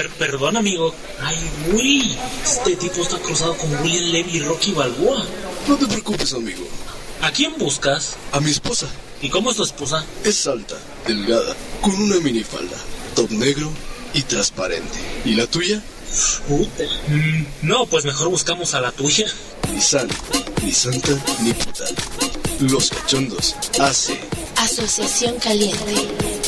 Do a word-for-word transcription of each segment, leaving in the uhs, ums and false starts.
per, perdón, amigo. Ay, uy, este tipo está cruzado con William Levy y Rocky Balboa. No te preocupes, amigo. ¿A quién buscas? A mi esposa. ¿Y cómo es tu esposa? Es alta, delgada, con una minifalda, top negro y transparente. ¿Y la tuya? Puta. Mm, no, pues mejor buscamos a la tuya. Ni santa, ni santa, ni puta. Los Cachondos hace Asociación Caliente.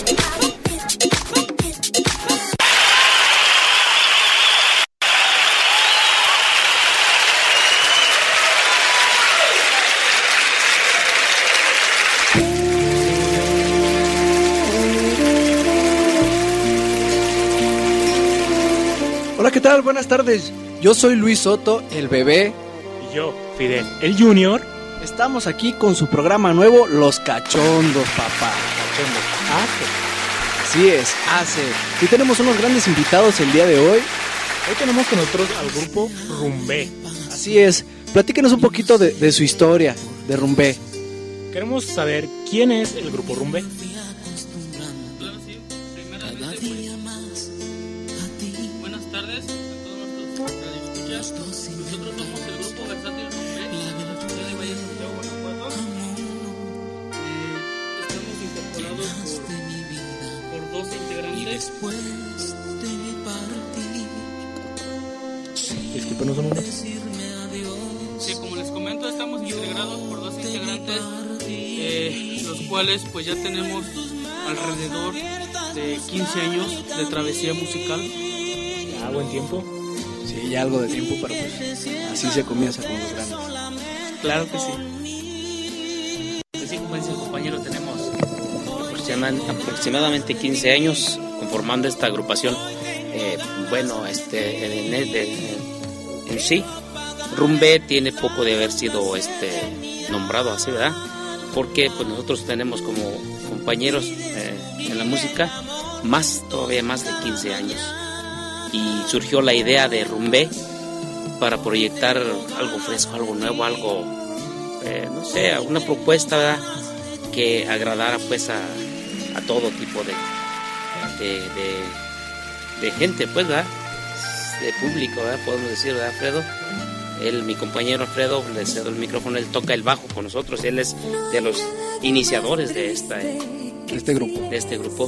Hola, ¿qué tal? Buenas tardes. Yo soy Luis Soto, el bebé. Y yo, Fidel, el Junior. Estamos aquí con su programa nuevo, Los Cachondos, papá. Cachondos. Hace. Así es, hace. Y tenemos unos grandes invitados el día de hoy. Hoy tenemos con nosotros al grupo Rumbé. Así es. Platíquenos un poquito de, de su historia, de Rumbé. Queremos saber quién es el grupo Rumbé. Claro, sí. Primeramente, pues, buenas tardes a todos nuestros radioescuchas. Nosotros somos el grupo versátil Rumbé, de Valle Santiago, Guanajuato. Eh, estamos incorporados por, por dos integrantes. Discúlpenos un momento. Sí, como les comento, estamos integrados por dos integrantes, eh, los cuales pues ya tenemos alrededor de quince años de travesía musical. Ya, buen tiempo. Sí, ya algo de tiempo, pero pues así se comienza con los grandes. Claro que sí. Pues sí, como dice el compañero, tenemos aproximadamente quince años conformando esta agrupación. Eh, bueno, este en, en, en, en sí, Rumbé tiene poco de haber sido este nombrado así, ¿verdad? Porque pues nosotros tenemos como compañeros eh, en la música más, todavía más de quince años. Y surgió la idea de Rumbé para proyectar algo fresco, algo nuevo, algo, eh, no sé, una propuesta, ¿verdad?, que agradara pues a, a todo tipo de, de, de, de gente, pues, ¿verdad?, de público, ¿verdad?, podemos decir, ¿verdad, Alfredo? Él, mi compañero Alfredo, le cedo el micrófono, él toca el bajo con nosotros, él es de los iniciadores de, esta, de este grupo. De este grupo.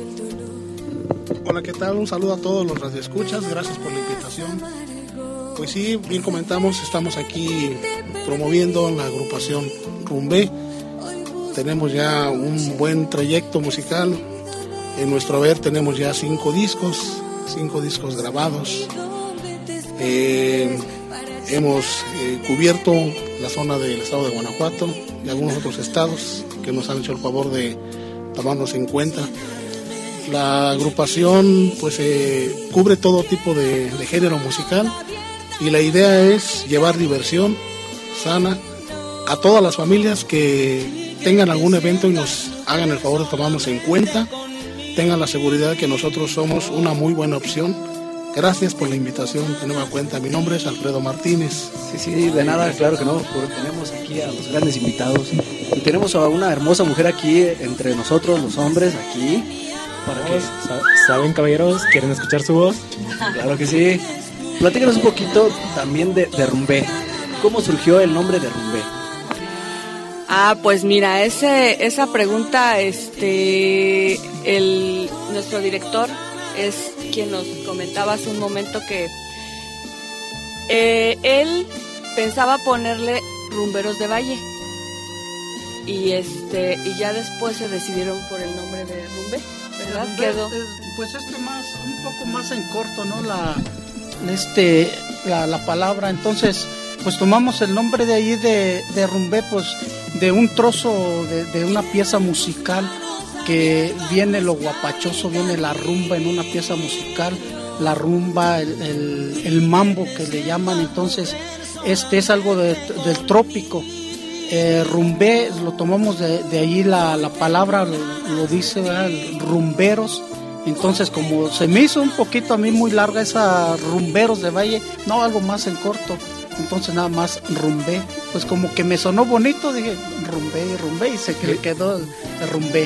Hola, ¿qué tal? Un saludo a todos los radioescuchas, gracias por la invitación. Pues sí, bien comentamos, estamos aquí promoviendo la agrupación Rumbé. Tenemos ya un buen trayecto musical. En nuestro haber tenemos ya cinco discos, cinco discos grabados. Eh, hemos eh, cubierto la zona del estado de Guanajuato y algunos otros estados que nos han hecho el favor de tomarnos en cuenta. La agrupación pues eh, cubre todo tipo de, de género musical y la idea es llevar diversión sana a todas las familias que tengan algún evento y nos hagan el favor de tomarnos en cuenta, tengan la seguridad de que nosotros somos una muy buena opción. Gracias por la invitación, de nueva cuenta. Mi nombre es Alfredo Martínez. Sí, sí, de nada, claro que no, porque tenemos aquí a los grandes invitados y tenemos a una hermosa mujer aquí entre nosotros, los hombres, aquí. Para que... ¿Saben, caballeros? ¿Quieren escuchar su voz? Claro que sí. Platícanos un poquito también de, de Rumbé. ¿Cómo surgió el nombre de Rumbé? Ah, pues mira, ese, esa pregunta, este, el, nuestro director es quien nos comentaba hace un momento que eh, él pensaba ponerle Rumberos de Valle y este y ya después se decidieron por el nombre de Rumbé, ¿verdad? Rumbé, Quedó. eh, pues este más, un poco más en corto, ¿no? La, este, la, la palabra, entonces, pues tomamos el nombre de ahí de, de Rumbé, pues de un trozo de, de una pieza musical que viene lo guapachoso, viene la rumba en una pieza musical, la rumba, el, el, el mambo que le llaman, entonces este es algo de, del trópico. Eh, rumbé, lo tomamos de, de ahí, la, la palabra lo, lo dice, ¿verdad? Rumberos. Entonces, como se me hizo un poquito a mí muy larga esa Rumberos de Valle, no, algo más en corto, entonces nada más Rumbé, pues como que me sonó bonito, dije Rumbé, Rumbé, y se quedó el Rumbé.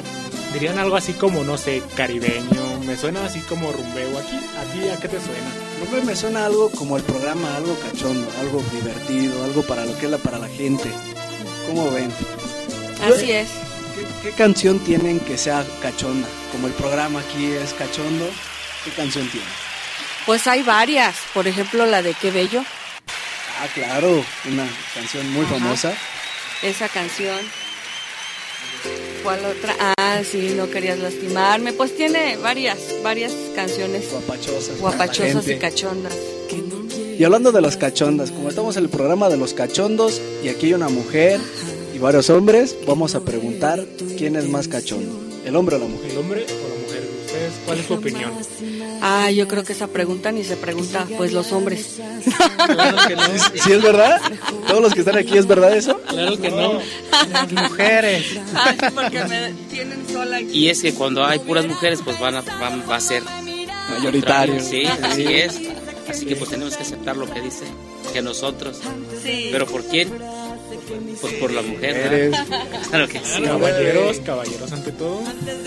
Dirían algo así como, no sé, caribeño. Me suena así como rumbeo. Aquí, ¿a ti a qué te suena? Rumbe me suena algo como el programa, algo cachondo, algo divertido, algo para lo que es la, para la gente. ¿Cómo ven? Así es. ¿Qué, qué canción tienen que sea cachonda? Como el programa aquí es cachondo, ¿qué canción tienen? Pues hay varias. Por ejemplo, la de Qué Bello. Ah, claro, una canción muy Ajá. famosa. Esa canción. ¿Cuál otra? Ah, sí, No Querías Lastimarme. Pues tiene varias, varias canciones Guapachosas. guapachosas para y la gente. cachondas. Y hablando de las cachondas, como estamos en el programa de los cachondos y aquí hay una mujer y varios hombres, vamos a preguntar quién es más cachondo, el hombre o la mujer. ¿El hombre o la mujer? ¿Ustedes cuál es su opinión? Ah, yo creo que esa pregunta ni se pregunta, pues los hombres. Claro que no. ¿Sí es verdad? ¿Todos los que están aquí es verdad eso? Claro que no. Las mujeres. Ay, porque me tienen sola aquí. Y es que cuando hay puras mujeres, pues van a, van, va a ser Mayoritario. Sí, así es. Así que pues tenemos que aceptar lo que dice, que nosotros. Sí. ¿Pero por quién? Pues por la mujer, Eres- ¿verdad? Claro que sí. Caballeros, caballeros ante todo.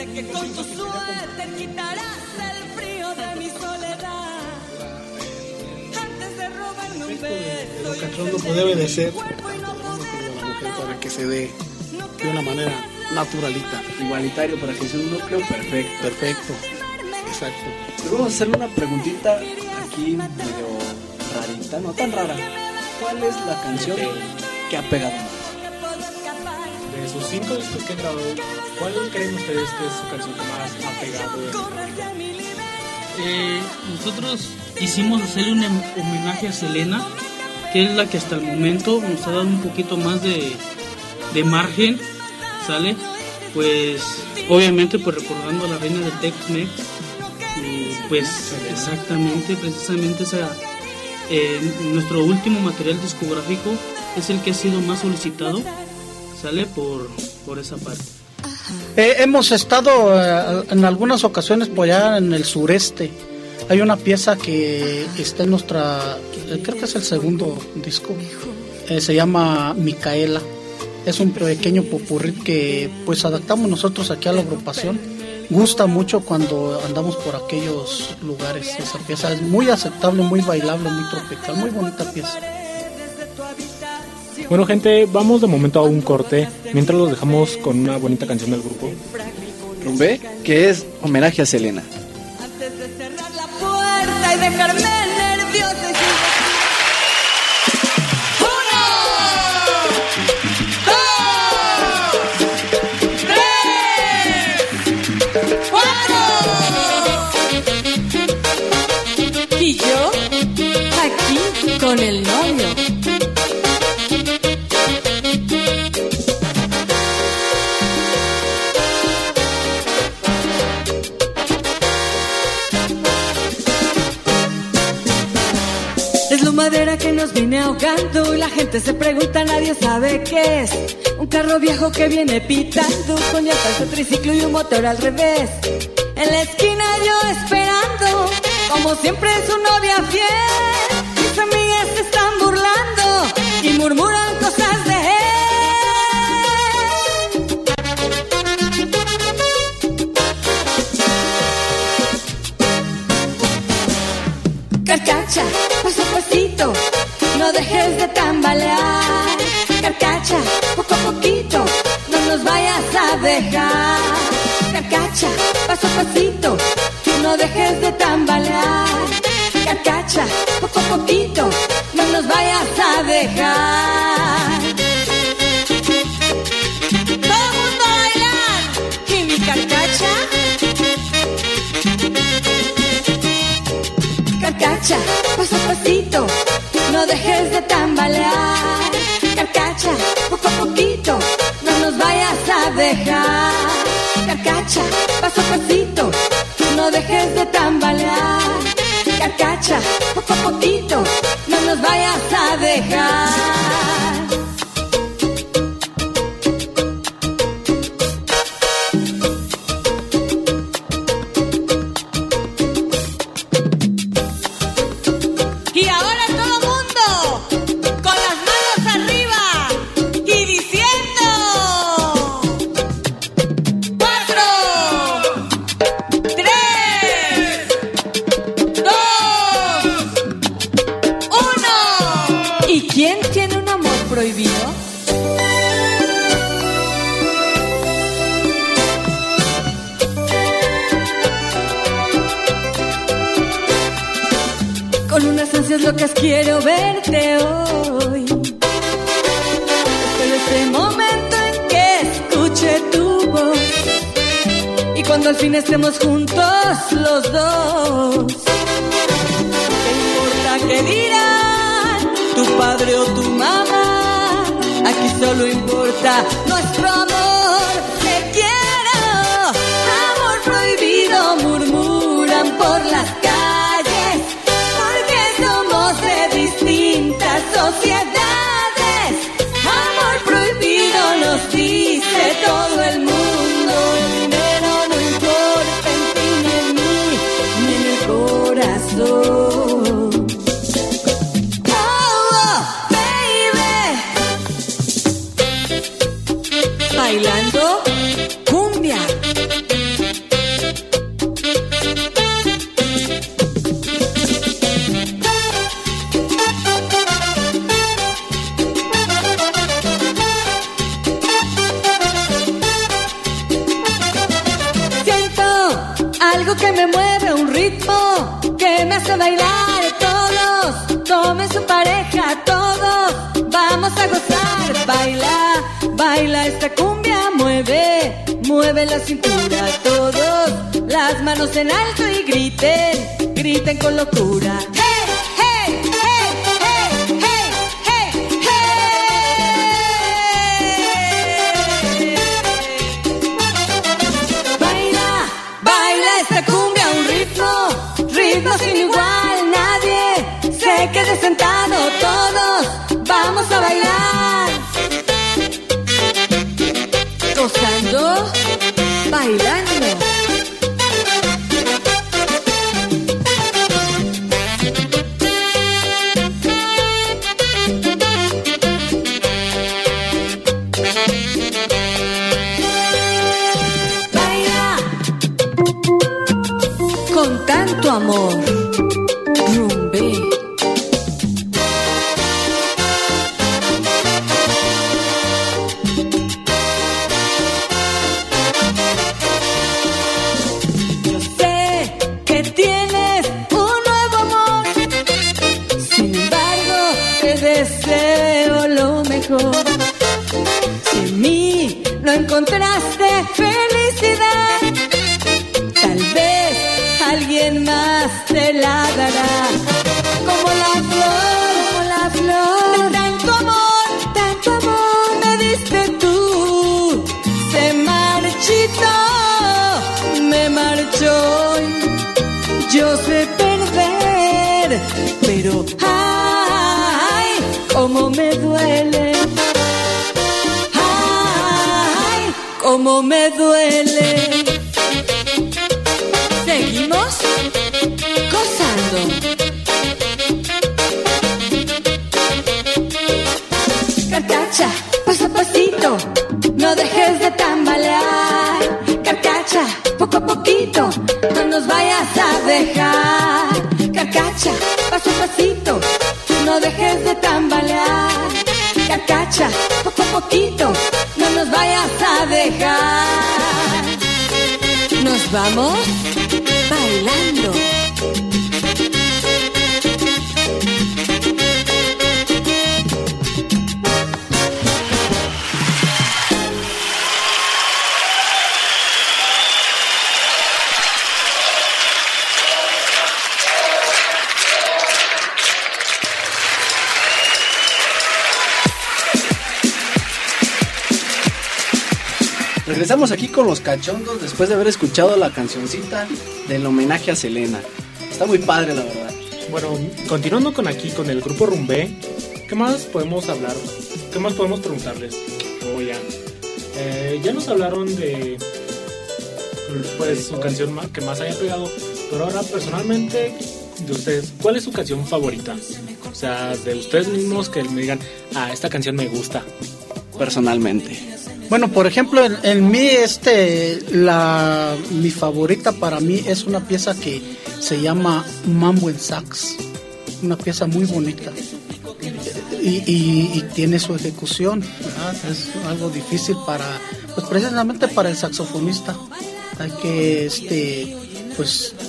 Lo cachondo pues debe de ser tanto del hombre como de la mujer para que se dé de una manera naturalita. Igualitario para que sea un núcleo perfecto. Perfecto. Exacto. Pero vamos a hacerle una preguntita aquí medio rarita, no tan rara. ¿Cuál es la canción que ha pegado más? De sus cinco discos que han grabado, ¿cuál creen ustedes que es su canción que más ha pegado? Eh, nosotros quisimos hacerle un em- homenaje a Selena, que es la que hasta el momento nos ha dado un poquito más de, de margen, ¿sale? Pues obviamente pues recordando a la reina del Tex-Mex, y pues exactamente, precisamente esa, eh, nuestro último material discográfico es el que ha sido más solicitado, ¿sale? Por, por esa parte. Eh, hemos estado eh, en algunas ocasiones por allá en el sureste. Hay una pieza que está en nuestra, eh, creo que es el segundo disco, eh, se llama Micaela. Es un pequeño popurrí que pues adaptamos nosotros aquí a la agrupación. Gusta mucho cuando andamos por aquellos lugares. Esa pieza es muy aceptable, muy bailable, muy tropical, muy bonita pieza. Bueno, gente, vamos de momento a un corte, mientras los dejamos con una bonita canción del grupo. Rumbe, que es homenaje a Selena. Antes de cerrar la puerta y dejarme nerviosa y sin... ¡Uno! ¡Dos! ¡Tres! ¡Cuatro! Y yo, aquí, con el novio. Es la madera que nos viene ahogando y la gente se pregunta, nadie sabe qué es. Un carro viejo que viene pitando con llantas de triciclo y un motor al revés. En la esquina yo esperando, como siempre su novia fiel. Mis amigas se están burlando y murmuran cosas de él. Carcacha, paso a pasito, no dejes de tambalear. Carcacha, poco a poquito, no nos vayas a dejar. Carcacha, paso a pasito, no dejes de tambalear. Carcacha, poco a poquito, no nos vayas a dejar. Todo el mundo a bailar, y mi carcacha. Carcacha, paso a pasito, no dejes de tambalear. Carcacha, poco a poquito, no nos vayas a dejar. Carcacha, paso a pasito, no dejes de tambalear. Carcacha, poco a poquito, no nos vayas a dejar. Y ahora todo mundo con las manos arriba y diciendo cuatro, Cosas locas quiero verte hoy. Pero este momento en que escuche tu voz y cuando al fin estemos juntos los dos, ¿qué importa qué dirán tu padre o tu mamá? Aquí solo importa nuestro amor. Te quiero, amor prohibido, murmuran por las calles, porque somos de distintas sociedades. Amor prohibido nos dice todo el mundo. El dinero no importa en ti ni en mí, ni en el corazón. Oh, oh, baby. Bailando cumbia. Algo que me mueve, un ritmo que me hace bailar. Todos, tomen su pareja, todos vamos a gozar. Baila, baila esta cumbia, mueve, mueve la cintura. Todos, las manos en alto y griten, griten con locura. ¡Hey, hey, hey, hey, hey, hey, hey! Baila, baila esta cumbia, un ritmo, ritmo sin igual. Nadie se quede sentado, todos vamos a bailar. Gozando, bailando. Con tanto amor, Rumbe. Yo sé que tienes un nuevo amor, sin embargo te deseo lo mejor. Si en mí no encontraste felicidad, tal vez alguien más te la dará. Como la flor, como la flor, de tanto amor, tanto amor me diste tú. Se marchitó, me marchó. Yo sé perder, pero ay, cómo me duele. Ay, cómo me duele. Seguimos gozando. Carcacha, paso a pasito, no dejes de tambalear. Carcacha, poco a poquito, no nos vayas a dejar. Carcacha, paso a pasito, no dejes de tambalear. Carcacha, poco a poquito, no nos vayas a dejar. Nos vamos bailando. Regresamos aquí con los cachondos después de haber escuchado la cancioncita del homenaje a Selena. Está muy padre, la verdad. Bueno, continuando con aquí con el grupo Rumbe, ¿qué más podemos hablar? ¿Qué más podemos preguntarles? Oh, ya. Eh, ya nos hablaron de pues su canción que más haya pegado, pero ahora personalmente de ustedes, ¿cuál es su canción favorita? O sea, de ustedes mismos que me digan, ah, esta canción me gusta. Personalmente. Bueno, por ejemplo, en, en mí, este, la, mi favorita para mí es una pieza que se llama Mambo en Sax, una pieza muy bonita y, y, y tiene su ejecución, ¿verdad? Es algo difícil para, pues precisamente para el saxofonista, hay que, este, pues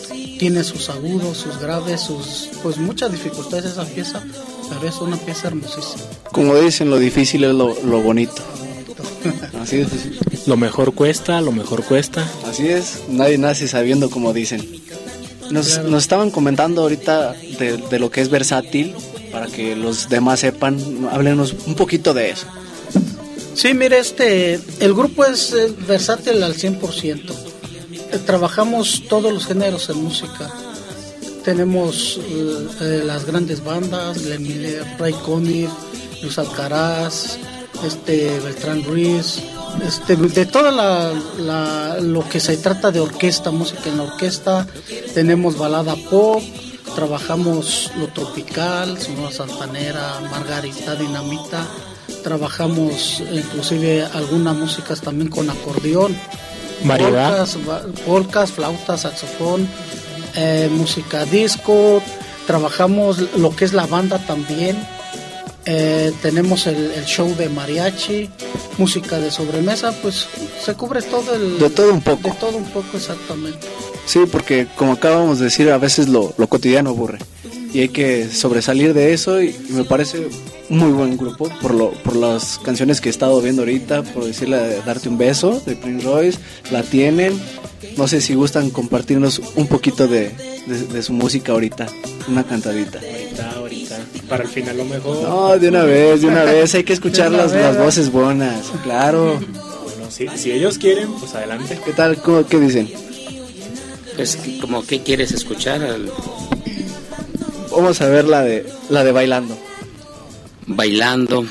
tiene sus agudos, sus graves, sus pues muchas dificultades esa pieza, pero es una pieza hermosísima. Como dicen, lo difícil es lo, lo bonito. Así es. Lo mejor cuesta, lo mejor cuesta. Así es, nadie nace sabiendo, como dicen. Nos, Claro. nos estaban comentando ahorita de, de lo que es versátil, para que los demás sepan. Háblenos un poquito de eso. Sí, mire, este, el grupo es eh, versátil al cien por ciento. Eh, trabajamos todos los géneros en música. Tenemos eh, eh, las grandes bandas, Glenn Miller, Ray Conniff, Luis Alcaraz, este, Beltrán Ruiz, este, de toda la, la, lo que se trata de orquesta, música en la orquesta. Tenemos balada pop, trabajamos lo tropical, Sonora Santanera, Margarita, Dinamita. Trabajamos inclusive algunas músicas también con acordeón, Variedad. polcas, va- polcas, flautas, saxofón, eh, música disco. Trabajamos lo que es la banda también. Eh, tenemos el, el show de mariachi, música de sobremesa, pues se cubre todo el... De todo un poco. De todo un poco, exactamente. Sí, porque como acabamos de decir, a veces lo, lo cotidiano aburre. Y hay que sobresalir de eso, y, y me parece un muy buen grupo por lo por las canciones que he estado viendo ahorita, por decirle de Darte un beso, de Prince Royce, la tienen. No sé si gustan compartirnos un poquito de, de, de su música ahorita, una cantadita. Ahorita, ahorita. Para el final lo mejor. No, de una vez, de una vez, hay que escuchar De una las, vez, las ¿verdad? voces buenas, claro. Bueno, si, si ellos quieren, pues adelante. ¿Qué tal? ¿Cómo, ¿Qué dicen? Pues, como, ¿qué quieres escuchar? Al- Vamos a ver la de la de Bailando. Bailando.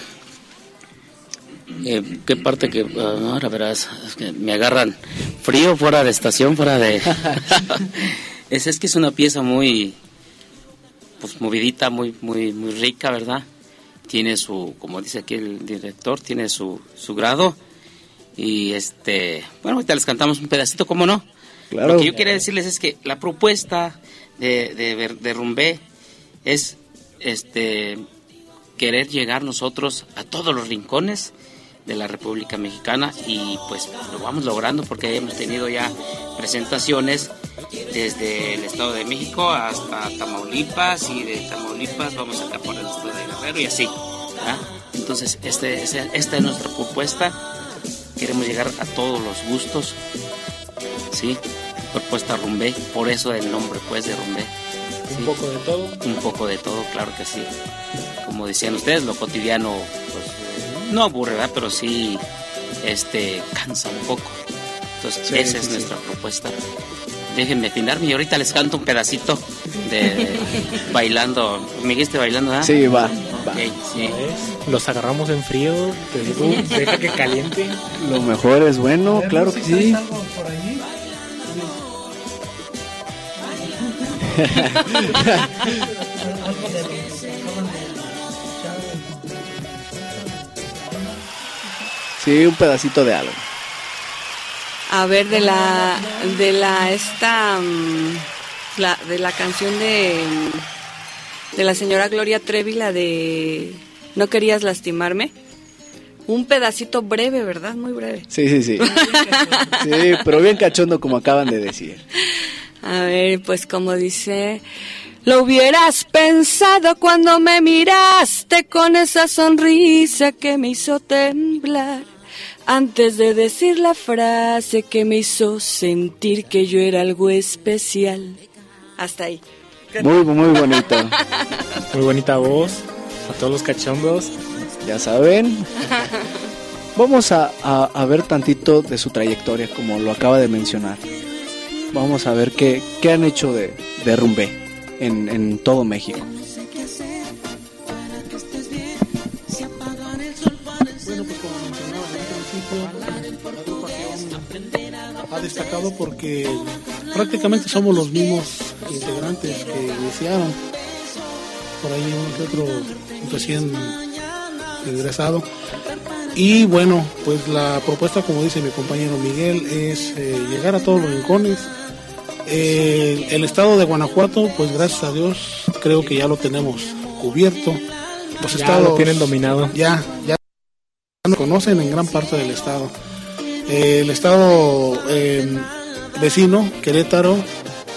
Eh, ¿Qué parte que ah, ahora verás? Es que me agarran frío fuera de estación, fuera de... es, es que es una pieza muy, pues movidita, muy, muy, muy rica, ¿verdad? Tiene su, como dice aquí el director, tiene su, su grado. Y este, bueno, ahorita les cantamos un pedacito, ¿cómo no? Claro. Lo que yo quería decirles es que la propuesta de, de, de Rumbé es este querer llegar nosotros a todos los rincones de la República Mexicana, y pues lo vamos logrando porque hemos tenido ya presentaciones desde el Estado de México hasta Tamaulipas, y de Tamaulipas vamos acá por el Estado de Guerrero y así, ¿verdad? Entonces este, este, esta es nuestra propuesta. Queremos llegar a todos los gustos, ¿sí? Propuesta Rumbé, por eso el nombre pues de Rumbé. Un Sí. poco de todo. Un poco de todo, claro que sí. Como decían ustedes, lo cotidiano pues, eh, no aburre, ¿verdad? Pero sí este, cansa un poco. Entonces, Sí, esa sí, es sí. nuestra propuesta. Déjenme afinarme y ahorita les canto un pedacito de Bailando. ¿Me dijiste bailando, ah? Sí, va, va. Ok, sí. ¿Ves? Los agarramos en frío. Te digo, deja que caliente. Lo mejor es bueno, claro que sí. ¿Algo por ahí? Algo de lo que acaban de escuchar. Sí, un pedacito de algo. A ver, de la de la esta mm, la, de la canción de mm, de la señora Gloria Trevi, la de No querías lastimarme. Un pedacito breve, ¿verdad? Muy breve. Sí, sí, sí. Sí, pero bien cachondo, como acaban de decir. A ver, pues como dice, lo hubieras pensado cuando me miraste con esa sonrisa que me hizo temblar, antes de decir la frase que me hizo sentir que yo era algo especial. Hasta ahí. Muy, muy bonito. Muy bonita voz. A todos los cachondos. Ya saben. Vamos a, a, a ver tantito de su trayectoria, como lo acaba de mencionar. Vamos a ver qué, qué han hecho de, de Rumbé en, en todo México. Bueno, pues como mencionaba en un principio, la agrupación ha destacado porque prácticamente somos los mismos integrantes que iniciaron. Por ahí uno que otro recién ingresado. Y bueno, pues la propuesta, como dice mi compañero Miguel, es eh, llegar a todos los rincones. Eh, el estado de Guanajuato, pues gracias a Dios, creo que ya lo tenemos cubierto. Los Ya estados lo tienen dominado. Ya, ya nos conocen en gran parte del estado. Eh, el estado eh, vecino, Querétaro,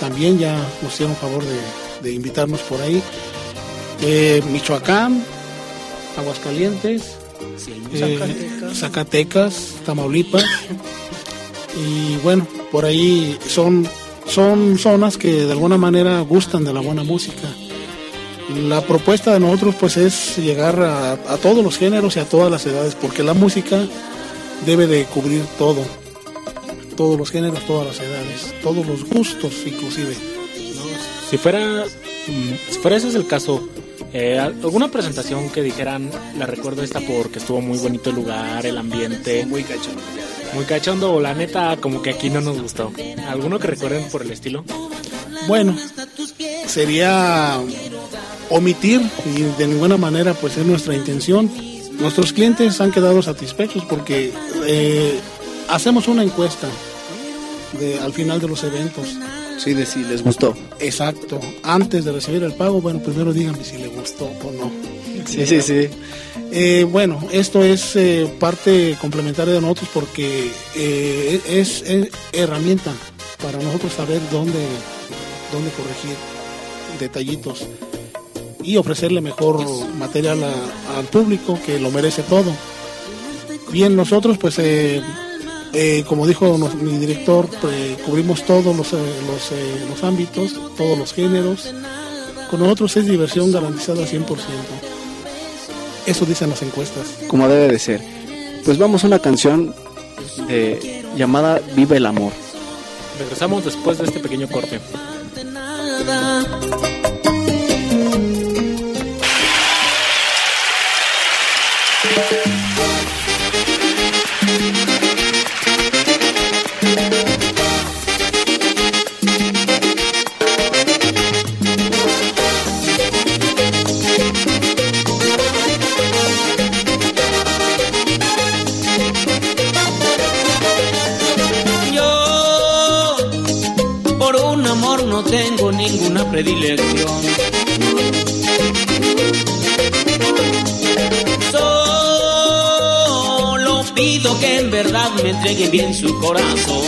también ya nos hicieron favor de, de invitarnos por ahí. Eh, Michoacán, Aguascalientes, eh, Zacatecas. Zacatecas, Tamaulipas. Y bueno, por ahí son, son zonas que de alguna manera gustan de la buena música. La propuesta de nosotros pues es llegar a, a todos los géneros y a todas las edades, porque la música debe de cubrir todo, todos los géneros, todas las edades, todos los gustos inclusive, ¿no? Si fuera, si fuera ese es el caso, eh, alguna presentación que dijeran, la recuerdo esta porque estuvo muy bonito el lugar, el ambiente, muy cachondo, muy cachondo, o la neta como que aquí no nos gustó. ¿Alguno que recuerden por el estilo? Bueno, sería omitir, y de ninguna manera pues es nuestra intención. Nuestros clientes han quedado satisfechos porque eh, hacemos una encuesta de, al final de los eventos. Sí, de si les gustó. Exacto. Antes de recibir el pago, bueno, primero díganme si les gustó o no. Sí, sí, sí. Eh, bueno, esto es eh, parte complementaria de nosotros porque eh, es, es herramienta para nosotros saber dónde, dónde corregir detallitos y ofrecerle mejor material a, al público que lo merece todo. Bien, nosotros pues eh, eh, como dijo nos, mi director, pues, cubrimos todos los, eh, los, eh, los ámbitos, todos los géneros. Con nosotros es diversión garantizada cien por ciento. Eso dicen las encuestas. Como debe de ser. Pues vamos a una canción de, llamada Viva el Amor. Regresamos después de este pequeño corte. Yo por un amor no tengo ninguna predilección. Solo pido que en verdad me entregue bien su corazón.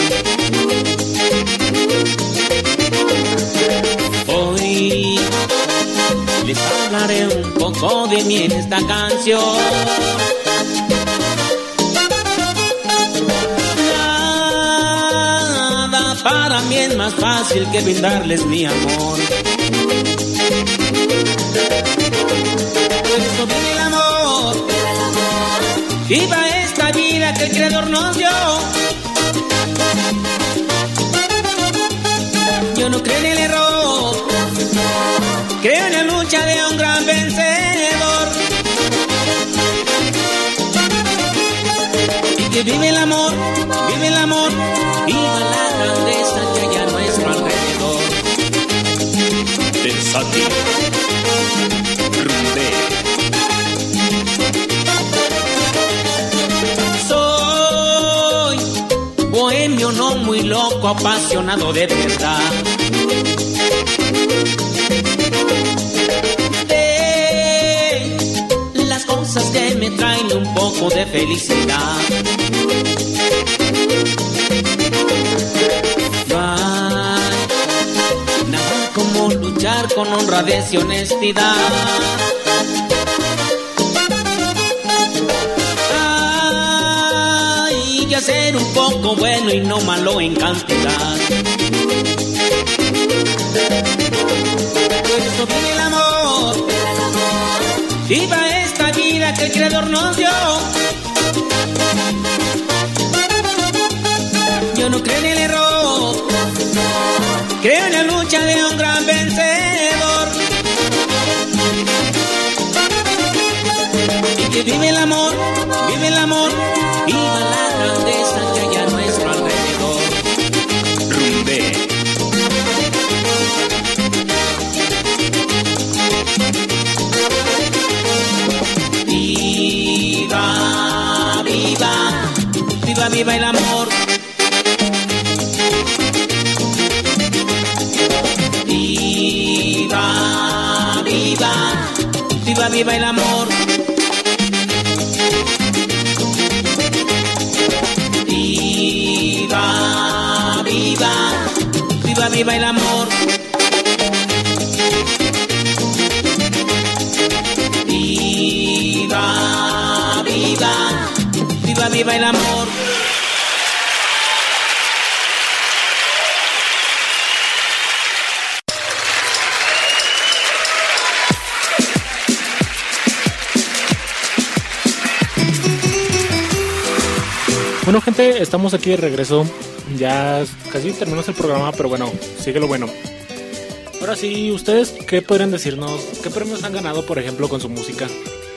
Hoy les hablaré un poco de mí en esta canción. Nada para mí es más fácil que brindarles mi amor. Por eso viene el amor, viva esta vida que el Creador nos dio. Yo no creo en el error, creo en la lucha de un gran vencedor. Y que vive el amor, vive el amor, viva la grandeza que hay a nuestro alrededor. Versátil, Rumbé. Soy bohemio, no muy loco, apasionado de verdad. De las cosas que me traen un poco de felicidad. Nada como luchar con honradez y honestidad. Ay, y hacer un poco bueno y no malo en cantidad. Por eso viene el amor, viva esta vida que el Creador nos dio. Yo no creo en el error, creo en la lucha de un gran vencedor. Y que vive el amor, vive el amor, viva la grandeza que hay a nuestro alrededor. Rumbé. Viva, viva, viva, viva el amor. Viva, viva, viva, viva el amor. Viva, viva, viva, viva el amor. Viva, viva, viva, viva el amor. Bueno, gente, estamos aquí de regreso. Ya casi terminamos el programa, pero bueno, sigue lo bueno. Ahora sí, ¿ustedes qué podrían decirnos? ¿Qué premios han ganado, por ejemplo, con su música?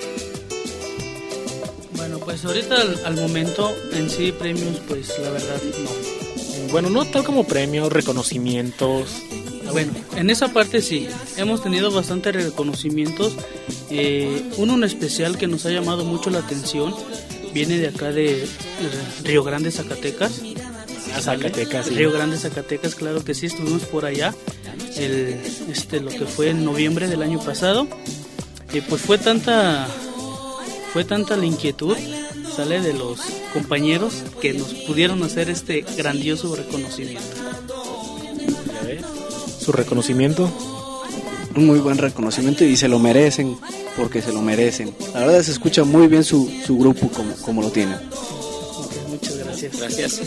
Bueno, pues ahorita al, al momento en sí premios, pues la verdad no. Bueno, no tal como premios, reconocimientos. Bueno, en esa parte sí, hemos tenido bastantes reconocimientos. Eh, uno en especial que nos ha llamado mucho la atención viene de acá de Río Grande, Zacatecas. Ah, Zacatecas, sí. Río Grande, Zacatecas, claro que sí, estuvimos por allá. El, este, lo que fue en noviembre del año pasado. Y pues fue tanta, fue tanta la inquietud, sale de los compañeros que nos pudieron hacer este grandioso reconocimiento. ¿Ya ves? Su reconocimiento. Un muy buen reconocimiento y se lo merecen, porque se lo merecen. La verdad se escucha muy bien su, su grupo como, como lo tienen. Okay, muchas gracias. Gracias.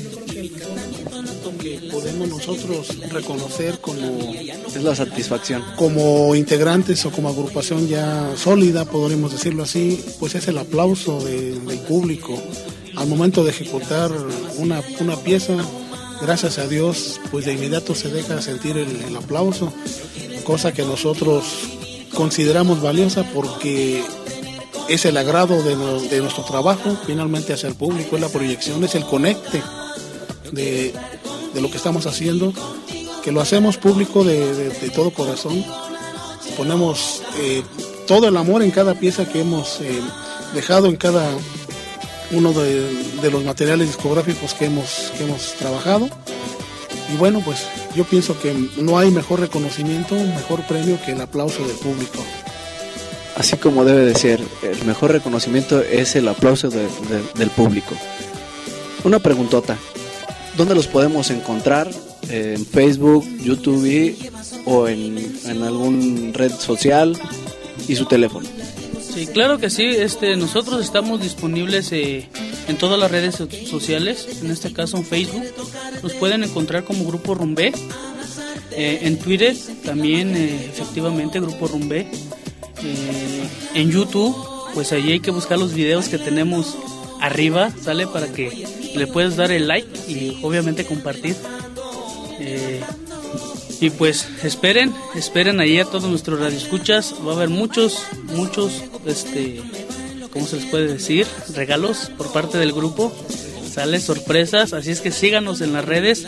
Que podemos nosotros reconocer como es la satisfacción como integrantes o como agrupación ya sólida, podríamos decirlo así, pues es el aplauso de, del público al momento de ejecutar una, una pieza. Gracias a Dios, pues de inmediato se deja sentir el, el aplauso, cosa que nosotros consideramos valiosa porque es el agrado de, no, de nuestro trabajo finalmente hacia el público, es la proyección, es el conecte de, de lo que estamos haciendo, que lo hacemos público de, de, de todo corazón. Ponemos eh, todo el amor en cada pieza que hemos eh, dejado, en cada uno de, de los materiales discográficos que hemos, que hemos trabajado. Y bueno, pues yo pienso que no hay mejor reconocimiento, mejor premio que el aplauso del público. Así como debe de ser, el mejor reconocimiento es el aplauso de, de, del público. Una preguntota, ¿dónde los podemos encontrar? ¿En Facebook, YouTube y, o en, en algún red social? ¿Y su teléfono? Sí, claro que sí. Este, nosotros estamos disponibles eh, en todas las redes so- sociales, en este caso en Facebook. Nos pueden encontrar como Grupo Rumbé. Eh, en Twitter también, eh, efectivamente, Grupo Rumbé. Eh, en YouTube, pues ahí hay que buscar los videos que tenemos arriba, ¿sale? Para que le puedas dar el like y obviamente compartir. Eh, y pues esperen, esperen ahí a todos nuestros radioescuchas. Va a haber muchos, muchos, este, ¿cómo se les puede decir? Regalos por parte del grupo. Sale sorpresas, así es que síganos en las redes.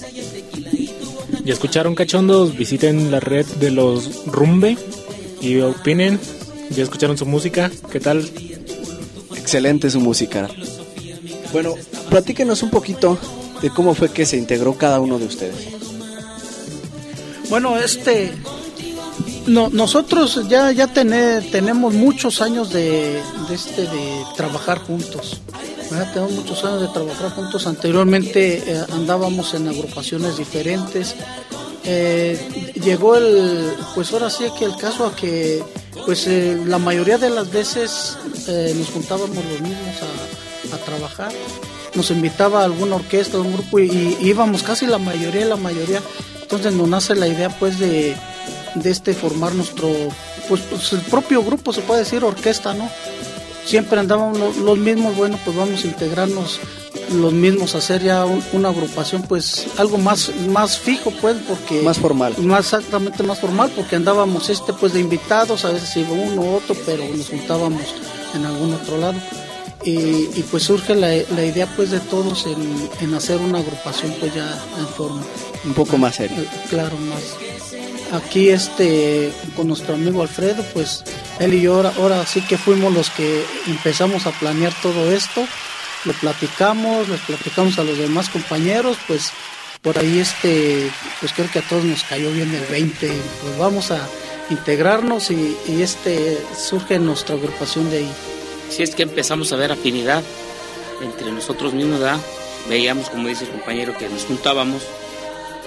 Ya escucharon, cachondos, visiten la red de los Rumbe y opinen. Ya escucharon su música, ¿qué tal? Excelente su música. Bueno, platíquenos un poquito de cómo fue que se integró cada uno de ustedes. Bueno, este, no, nosotros ya ya tener, tenemos muchos años de, de este de trabajar juntos. ¿verdad? Tenemos muchos años de trabajar juntos. Anteriormente eh, andábamos en agrupaciones diferentes. Eh, llegó el, pues ahora sí que el caso a que, pues eh, la mayoría de las veces eh, nos juntábamos los mismos a, a trabajar. Nos invitaba a alguna orquesta, a un grupo y, y íbamos casi la mayoría, la mayoría. Entonces nos nace la idea pues de, de este formar nuestro, pues, pues el propio grupo, se puede decir orquesta, ¿no? Siempre andábamos los, los mismos, bueno, pues vamos a integrarnos los mismos, hacer ya un, una agrupación pues algo más, más fijo pues, porque... Más formal. Más exactamente más formal, porque andábamos este pues de invitados, a veces iba uno u otro, pero nos juntábamos en algún otro lado. Y, y pues surge la, la idea pues de todos en, en hacer una agrupación pues ya en forma un poco más seria. Claro, más. Aquí este con nuestro amigo Alfredo, pues él y yo ahora, ahora sí que fuimos los que empezamos a planear todo esto, lo platicamos, les platicamos a los demás compañeros, pues por ahí este, pues creo que a todos nos cayó bien el veinte, pues vamos a integrarnos y, y este surge nuestra agrupación de ahí. Si es que empezamos a ver afinidad entre nosotros mismos, ¿verdad? Veíamos, como dice el compañero, que nos juntábamos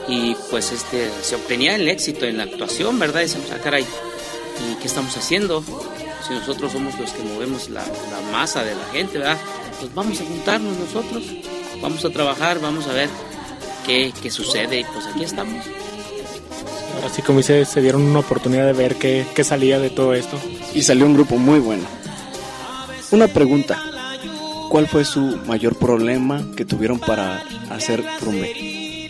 y pues este se obtenía el éxito en la actuación, ¿verdad? Decíamos, ah, caray, ¿y qué estamos haciendo? Si nosotros somos los que movemos la, la masa de la gente, ¿verdad? Pues vamos a juntarnos nosotros, vamos a trabajar, vamos a ver qué, qué sucede, y pues aquí estamos. Ahora sí, como dice, se dieron una oportunidad de ver qué, qué salía de todo esto. Y salió un grupo muy bueno. Una pregunta, ¿cuál fue su mayor problema que tuvieron para hacer Rumbe?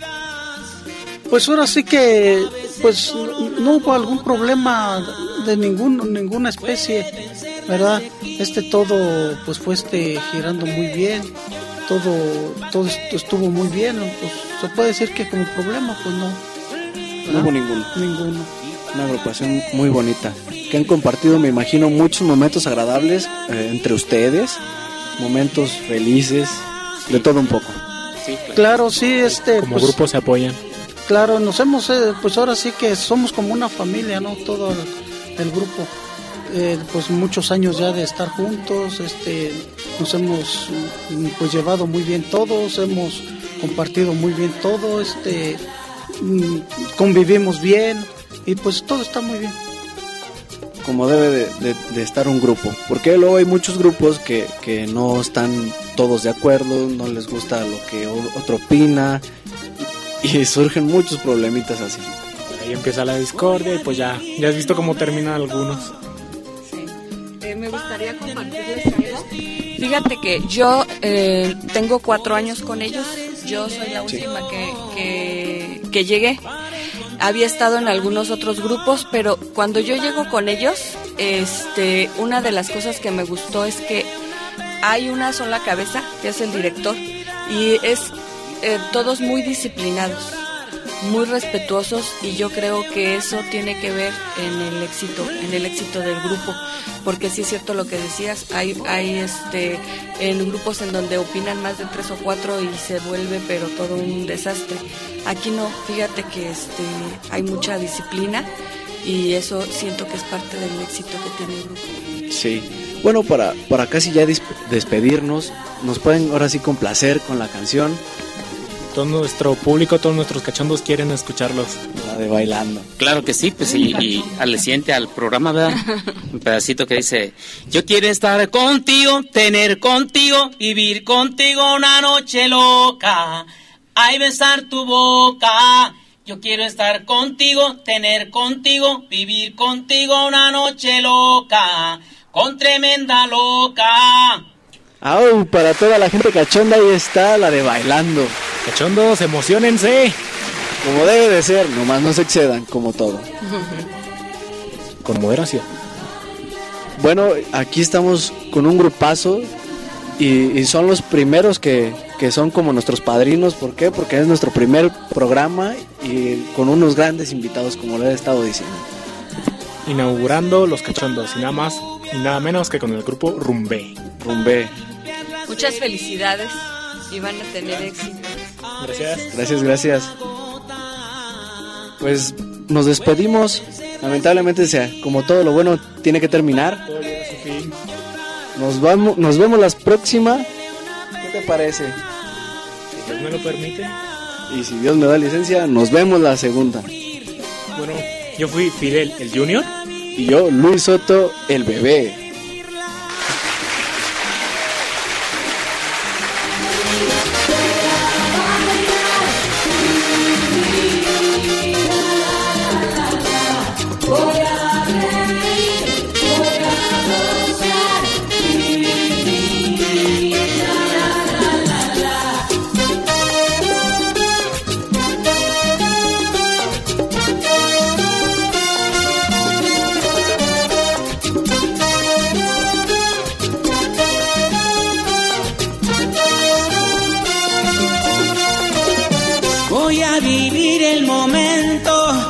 Pues ahora sí que pues no hubo algún problema de ningún, ninguna especie, ¿verdad? Este todo pues fue este girando muy bien, todo, todo estuvo muy bien, pues se puede decir que como problema pues no. No hubo ninguno. Ninguno. Una agrupación muy bonita, que han compartido, me imagino, muchos momentos agradables eh, entre ustedes, momentos felices, de todo un poco. Sí, claro. Claro, sí, este... Como pues, grupo se apoyan. Claro, nos hemos, eh, pues ahora sí que somos como una familia, ¿no? Todo el, el grupo, eh, pues muchos años ya de estar juntos, este, nos hemos pues llevado muy bien todos, hemos compartido muy bien todo, este, convivimos bien y pues todo está muy bien. Como debe de, de, de estar un grupo, porque luego hay muchos grupos que, que no están todos de acuerdo, no les gusta lo que otro opina, y surgen muchos problemitas así. Ahí empieza la discordia y pues ya, ya has visto cómo terminan algunos. Sí. Eh, me gustaría compartirles algo. Fíjate que yo eh, tengo cuatro años con ellos, yo soy la última sí. que, que, que llegué. Había estado en algunos otros grupos, pero cuando yo llego con ellos, este, una de las cosas que me gustó es que hay una sola cabeza, que es el director, y es eh, todos muy disciplinados, muy respetuosos, y yo creo que eso tiene que ver en el éxito, en el éxito del grupo, porque sí es cierto lo que decías, hay, hay este, en grupos en donde opinan más de tres o cuatro y se vuelve pero todo un desastre. Aquí no, fíjate que este, hay mucha disciplina y eso siento que es parte del éxito que tiene el grupo. Sí, bueno, para, para casi ya despedirnos, nos pueden ahora sí complacer con la canción. Todo nuestro público, todos nuestros cachondos quieren escucarlos. La de Bailando. Claro que sí, pues y, y al siguiente al programa, ¿verdad? Un pedacito que dice: yo quiero estar contigo, tener contigo, vivir contigo una noche loca. Ay, besar tu boca. Yo quiero estar contigo, tener contigo, vivir contigo una noche loca. Con tremenda loca. ¡Au! Para toda la gente cachonda, ahí está la de Bailando. Cachondos, emocionense. Como debe de ser, nomás no se excedan, como todo. Con moderación. Bueno, aquí estamos con un grupazo y, y son los primeros que, que son como nuestros padrinos. ¿Por qué? Porque es nuestro primer programa y con unos grandes invitados, como le he estado diciendo. Inaugurando los cachondos, y nada más y nada menos que con el grupo Rumbe. Rumbe. Muchas felicidades y van a tener éxito. Gracias. Gracias, gracias. Pues nos despedimos. Lamentablemente, sea, como todo lo bueno tiene que terminar. Todo llega a su fin. Nos vamos, nos vemos la próxima. ¿Qué te parece? Si Dios me lo permite. Y si Dios me da licencia, nos vemos la segunda. Bueno, yo fui Fidel, el Junior. Y yo, Luis Soto, el bebé. Voy a vivir el momento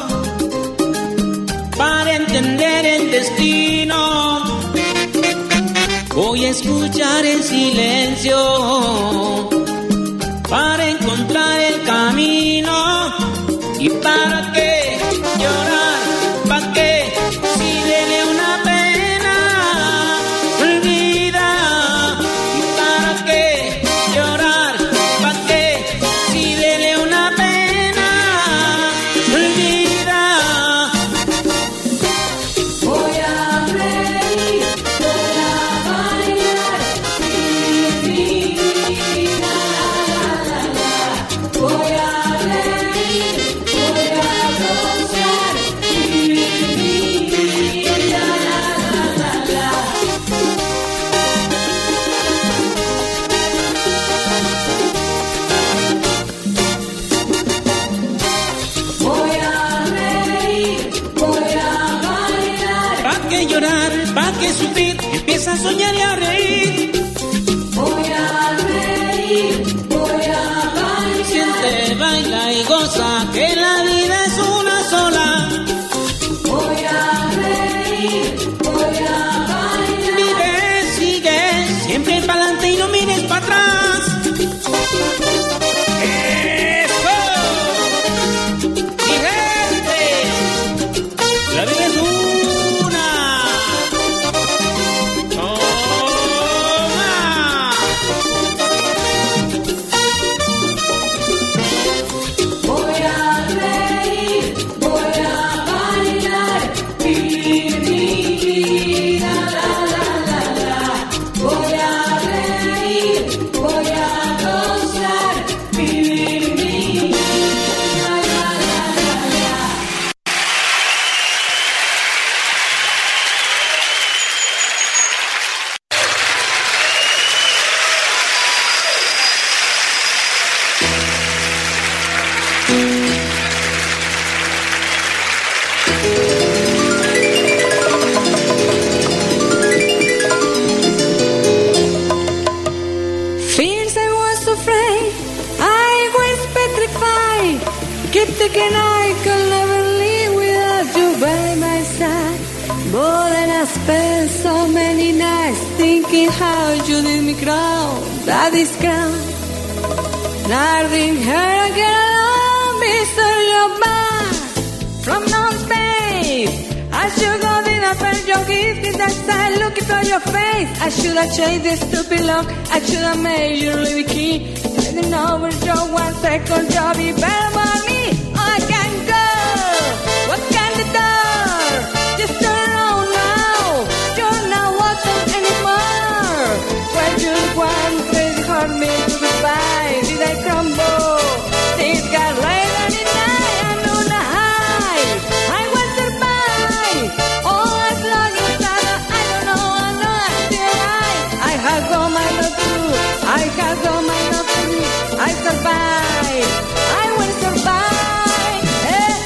para entender el destino. Voy a escuchar el silencio para encontrar el camino. ¿Y para qué llorar? ¿Para qué? Si viene una pena, olvida. ¿Y para qué llorar? ¿Para qué? Si viene una pena, que sufrir, empieza a soñar y a reír. Voy a reír, voy a bailar. Siente, baila y goza, que la vida es una sola. Voy a reír, voy a bailar. Vive, sigue, siempre para adelante y no mires para atrás. ¡Eso! Mi gente, la vida es una. ¡Toma! Voy a reír, voy a bailar, vivir mi vida, la la la la. Voy a reír, voy a gozar, vivir mi vida, la la la la. Fears I was afraid, I was petrified. Keep thinking I could never live without you by my side. But then I spent so many nights thinking how you did me crown, that is crown. Darling, here again alone, Mister Your man from non-space. I should go in a fair your gift in that side, looking for your face. I should have changed this stupid look. I should have made you really key. I didn't know with your one second job be better for me. I can go. What can the door? Just turn around now. You're not welcome anymore. Where you want to hurt me to goodbye? Did I crumble? Things got late on the night. I'm on a high. I want to survive. All as long as I I don't know, I know I still I. I have all my love too. I have all my love too. I survive. I will survive. Hey,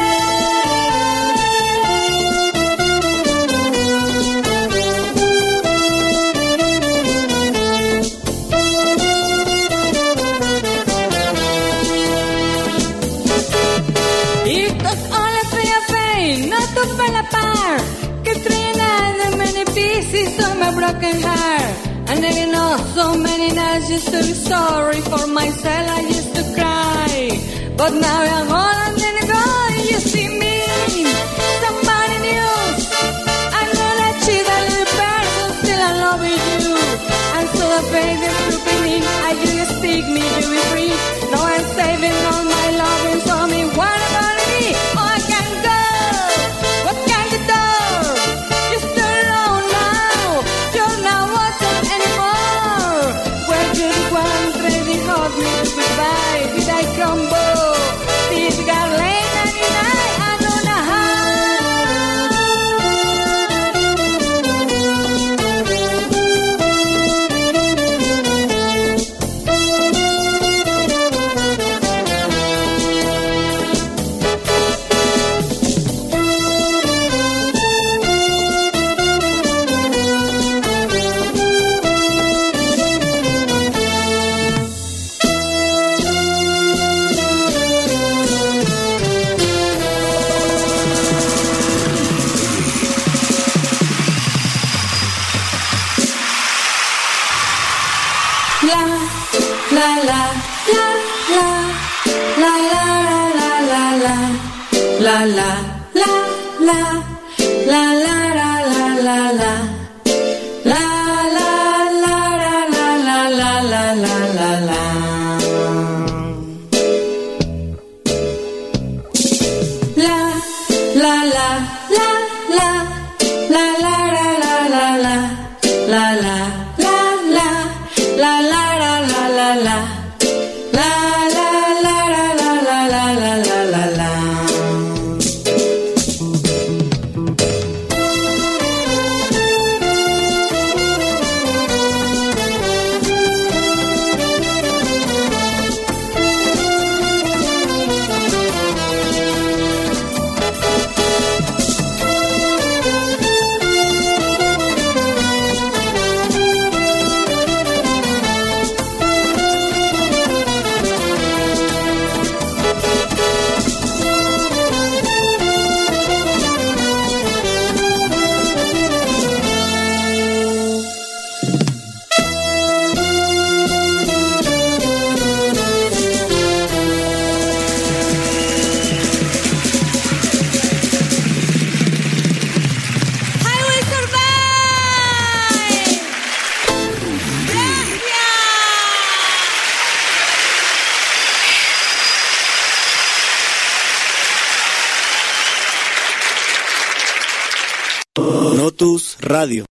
it was all a free affair, not to fall apart. Katrina and the many pieces of my broken heart. And I know so many nights just to be sorry for myself. I used to cry, but now I'm all I'm gonna go. You see me, somebody new. I'm gonna cheat a little person, still I love you. I'm so afraid of trooping in. I just speak me, you be free. Now I'm saving all my love and so me, what about me? Oh, I can go. What can you do? Just turn around now. You're not welcome anymore. Where did you want ready hold me to goodbye? Did I crumble? Did you got late at night? I don't know how. La la la la la la la la la la la la la la la la la la la la. La la la la la la la la la la la la la la la la la la la la. La la la la la la la la la la la. Lotus Radio.